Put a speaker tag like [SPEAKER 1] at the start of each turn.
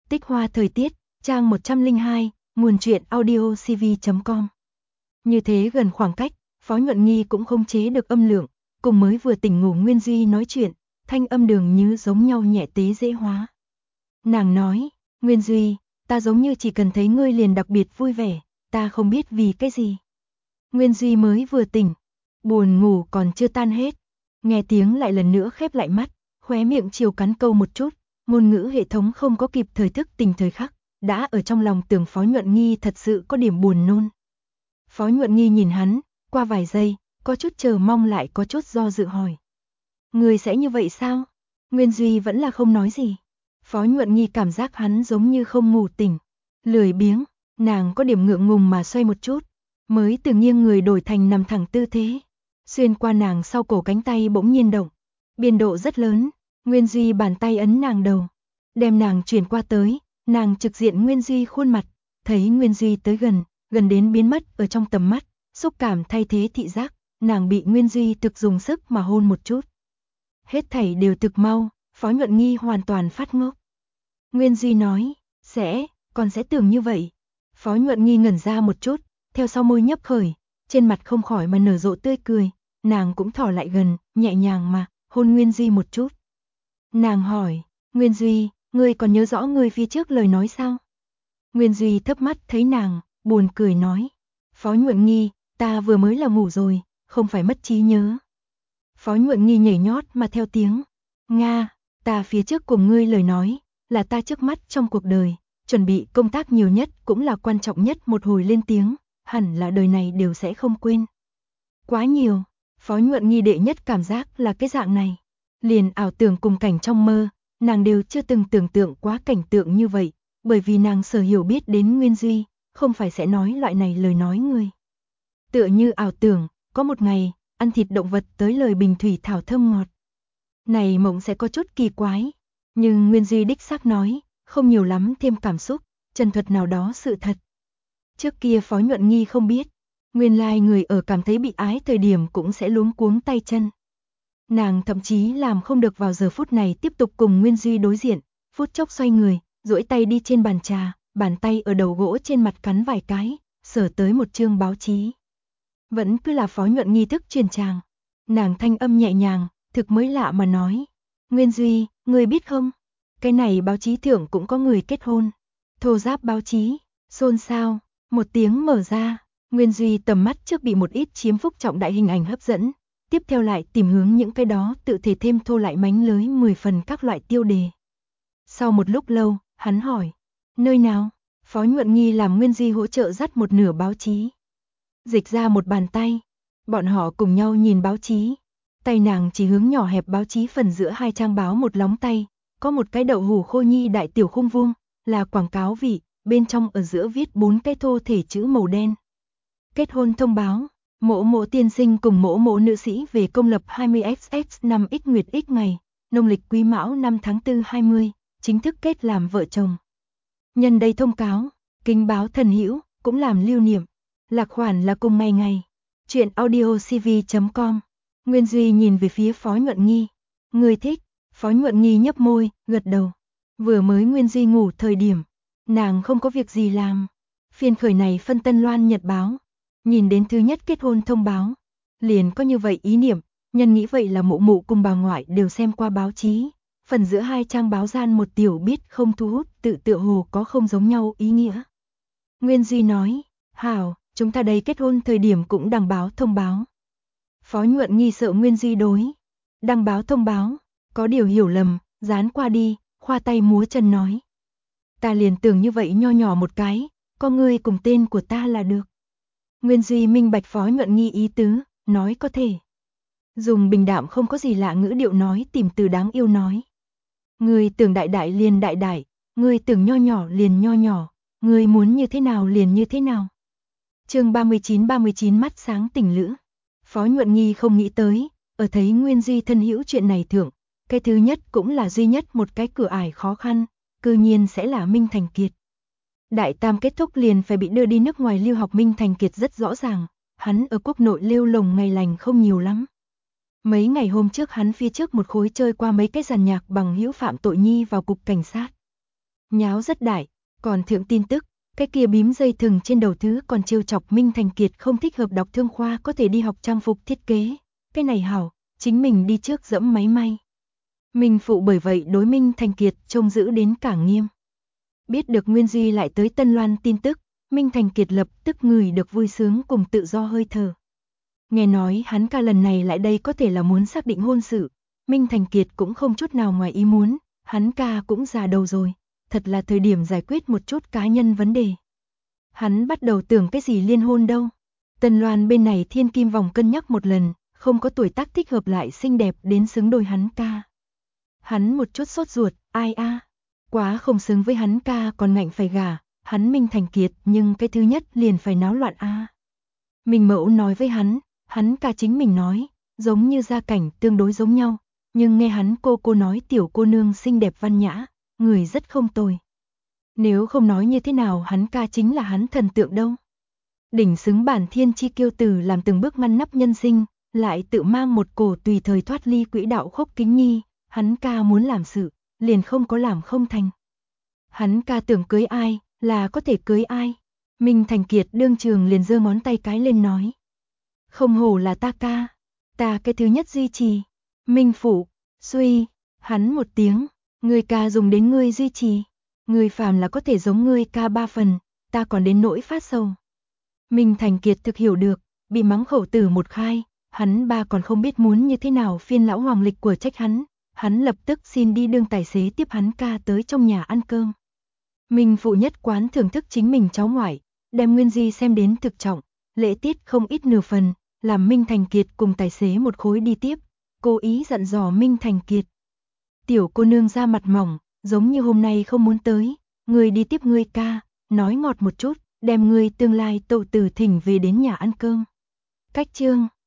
[SPEAKER 1] Tích hoa thời tiết, trang 102, nguồn truyện audio cv.com. Như thế gần khoảng cách, Phó Nhuận Nghi cũng không chế được âm lượng, cùng mới vừa tỉnh ngủ Nguyên Duy nói chuyện, thanh âm đường như giống nhau nhẹ tế dễ hóa. Nàng nói, Nguyên Duy, ta giống như chỉ cần thấy ngươi liền đặc biệt vui vẻ, ta không biết vì cái gì. Nguyên Duy mới vừa tỉnh, buồn ngủ còn chưa tan hết, nghe tiếng lại lần nữa khép lại mắt, khóe miệng chiều cắn câu một chút, ngôn ngữ hệ thống không có kịp thời thức tỉnh thời khắc, đã ở trong lòng tưởng Phó Nhuận Nghi thật sự có điểm buồn nôn. Phó Nhuận Nghi nhìn hắn, qua vài giây, có chút chờ mong lại có chút do dự hỏi. Người sẽ như vậy sao? Nguyên Duy vẫn là không nói gì. Phó Nhuận Nghi cảm giác hắn giống như không ngủ tỉnh, lười biếng, nàng có điểm ngượng ngùng mà xoay một chút, mới từ nghiêng người đổi thành nằm thẳng tư thế. Xuyên qua nàng sau cổ cánh tay bỗng nhiên động, biên độ rất lớn, Nguyên Duy bàn tay ấn nàng đầu, đem nàng chuyển qua tới, nàng trực diện Nguyên Duy khuôn mặt, thấy Nguyên Duy tới gần, gần đến biến mất ở trong tầm mắt, xúc cảm thay thế thị giác, nàng bị Nguyên Duy thực dùng sức mà hôn một chút. Hết thảy đều thực mau, Phó Nhuận Nghi hoàn toàn phát ngốc. Nguyên Duy nói, con sẽ tưởng như vậy. Phó Nhuận Nghi ngẩn ra một chút, theo sau môi nhấp khởi, trên mặt không khỏi mà nở rộ tươi cười, nàng cũng thò lại gần, nhẹ nhàng mà hôn Nguyên Duy một chút. Nàng hỏi, Nguyên Duy, ngươi còn nhớ rõ ngươi phía trước lời nói sao? Nguyên Duy thấp mắt thấy nàng, buồn cười nói, Phó Nhuận Nghi, ta vừa mới là ngủ rồi, không phải mất trí nhớ. Phó Nhuận Nghi nhảy nhót mà theo tiếng, Nga, ta phía trước cùng ngươi lời nói, là ta trước mắt trong cuộc đời, chuẩn bị công tác nhiều nhất cũng là quan trọng nhất một hồi lên tiếng, hẳn là đời này đều sẽ không quên. Quá nhiều, Phó Nhuận Nghi đệ nhất cảm giác là cái dạng này, liền ảo tưởng cùng cảnh trong mơ, nàng đều chưa từng tưởng tượng quá cảnh tượng như vậy, bởi vì nàng sở hiểu biết đến Nguyên Duy, không phải sẽ nói loại này lời nói người. Tựa như ảo tưởng, có một ngày, ăn thịt động vật tới lời bình thủy thảo thơm ngọt. Này mộng sẽ có chút kỳ quái, nhưng Nguyên Duy đích xác nói, không nhiều lắm thêm cảm xúc, chân thuật nào đó sự thật. Trước kia Phó Nhuận Nghi không biết, nguyên lai người ở cảm thấy bị ái thời điểm cũng sẽ luống cuống tay chân. Nàng thậm chí làm không được vào giờ phút này tiếp tục cùng Nguyên Duy đối diện, phút chốc xoay người, duỗi tay đi trên bàn trà, bàn tay ở đầu gỗ trên mặt cắn vài cái, sờ tới một chương báo chí. Vẫn cứ là Phó Nhuận Nghi thức truyền tràng. Nàng thanh âm nhẹ nhàng, thực mới lạ mà nói. Nguyên Duy, ngươi biết không? Cái này báo chí thượng cũng có người kết hôn. Thô giáp báo chí, xôn xao, một tiếng mở ra. Nguyên Duy tầm mắt trước bị một ít chiếm phúc trọng đại hình ảnh hấp dẫn. Tiếp theo lại tìm hướng những cái đó tự thể thêm thô lại mánh lưới 10 phần các loại tiêu đề. Sau một lúc lâu, hắn hỏi. Nơi nào? Phó Nhuận Nghi làm Nguyên Duy hỗ trợ dắt một nửa báo chí. Dịch ra một bàn tay. Bọn họ cùng nhau nhìn báo chí. Tay nàng chỉ hướng nhỏ hẹp báo chí phần giữa hai trang báo một lóng tay. Có một cái đậu hủ khô nhi đại tiểu khung vuông, là quảng cáo vị, bên trong ở giữa viết 4 cái thô thể chữ màu đen. Kết hôn thông báo, mỗ mỗ tiên sinh cùng mỗ mỗ nữ sĩ về công lập 20XX 5X Nguyệt X ngày, nông lịch Quý Mão 5 tháng 4 20, chính thức kết làm vợ chồng. Nhân đây thông cáo, kính báo thần hữu, cũng làm lưu niệm. Lạc khoản là cùng ngày. Chuyện audio cv.com. Nguyên Duy nhìn về phía Phó Nhuận Nghi. Người thích? Phó Nhuận Nghi nhấp môi, gật đầu. Vừa mới Nguyên Duy ngủ thời điểm, nàng không có việc gì làm. Phiên khởi này phân Tân Loan Nhật báo. Nhìn đến thứ nhất kết hôn thông báo. Liền có như vậy ý niệm, nhân nghĩ vậy là mụ mụ cùng bà ngoại đều xem qua báo chí. Phần giữa hai trang báo gian một tiểu biết không thu hút tự tựa hồ có không giống nhau ý nghĩa. Nguyên Duy nói, hảo, chúng ta đây kết hôn thời điểm cũng đăng báo thông báo. Phó Nhuận Nghi sợ Nguyên Duy đối. Đăng báo thông báo, có điều hiểu lầm, dán qua đi, khoa tay múa chân nói. Ta liền tưởng như vậy nho nhỏ một cái, có ngươi cùng tên của ta là được. Nguyên Duy minh bạch Phó Nhuận Nghi ý tứ, nói có thể. Dùng bình đạm không có gì lạ ngữ điệu nói tìm từ đáng yêu nói. Ngươi tưởng đại đại liền đại đại, ngươi tưởng nho nhỏ liền nho nhỏ, ngươi muốn như thế nào liền như thế nào. Chương 39 mắt sáng tỉnh lữ. Phó Nhuận Nghi không nghĩ tới, ở thấy Nguyên Duy thân hữu chuyện này thượng, cái thứ nhất cũng là duy nhất một cái cửa ải khó khăn, cư nhiên sẽ là Minh Thành Kiệt. Đại tam kết thúc liền phải bị đưa đi nước ngoài lưu học, Minh Thành Kiệt rất rõ ràng, hắn ở quốc nội lưu lồng ngày lành không nhiều lắm. Mấy ngày hôm trước hắn phía trước một khối chơi qua mấy cái dàn nhạc bằng hữu phạm tội nhi vào cục cảnh sát. nháo rất đại, còn thượng tin tức, cái kia bím dây thừng trên đầu thứ còn trêu chọc Minh Thành Kiệt không thích hợp đọc thương khoa có thể đi học trang phục thiết kế, cái này hảo, chính mình đi trước dẫm máy may. Minh phụ bởi vậy đối Minh Thành Kiệt trông giữ đến càng nghiêm. Biết được Nguyên Duy lại tới Tân Loan tin tức, Minh Thành Kiệt lập tức ngửi được vui sướng cùng tự do hơi thở. Nghe nói hắn ca lần này lại đây có thể là muốn xác định hôn sự, Minh Thành Kiệt cũng không chút nào ngoài ý muốn, hắn ca cũng già đầu rồi, thật là thời điểm giải quyết một chút cá nhân vấn đề. Hắn bắt đầu tưởng cái gì liên hôn đâu. Tân Loan bên này thiên kim vòng cân nhắc một lần, không có tuổi tác thích hợp lại xinh đẹp đến xứng đôi hắn ca. Hắn một chút sốt ruột, ai a, quá không xứng với hắn ca còn ngạnh phải gả, hắn Minh Thành Kiệt nhưng cái thứ nhất liền phải náo loạn a. Minh Mẫu nói với hắn ca chính mình nói, giống như gia cảnh tương đối giống nhau, nhưng nghe hắn cô nói tiểu cô nương xinh đẹp văn nhã, người rất không tồi. Nếu không nói như thế nào hắn ca chính là hắn thần tượng đâu. Đỉnh xứng bản thiên chi kiêu tử làm từng bước ngăn nắp nhân sinh, lại tự mang một cổ tùy thời thoát ly quỹ đạo khốc kính nhi, hắn ca muốn làm sự, liền không có làm không thành. Hắn ca tưởng cưới ai, là có thể cưới ai. Minh Thành Kiệt đương trường liền giơ ngón tay cái lên nói. Không hổ là ta ca, ta cái thứ nhất duy trì. Minh phụ, suy, hắn một tiếng, người ca dùng đến ngươi duy trì. Người phàm là có thể giống ngươi ca 3 phần, ta còn đến nỗi phát sầu. Minh Thành Kiệt thực hiểu được, bị mắng khẩu tử một khai, hắn ba còn không biết muốn như thế nào phiên lão hoàng lịch của trách hắn lập tức xin đi đương tài xế tiếp hắn ca tới trong nhà ăn cơm. Minh phụ nhất quán thưởng thức chính mình cháu ngoại, đem Nguyên Di xem đến thực trọng, lễ tiết không ít nửa phần, làm Minh Thành Kiệt cùng tài xế một khối đi tiếp, cố ý dặn dò Minh Thành Kiệt. Tiểu cô nương ra mặt mỏng, giống như hôm nay không muốn tới, người đi tiếp ngươi ca, nói ngọt một chút, đem ngươi tương lai tẩu tử thỉnh về đến nhà ăn cơm. Cách chương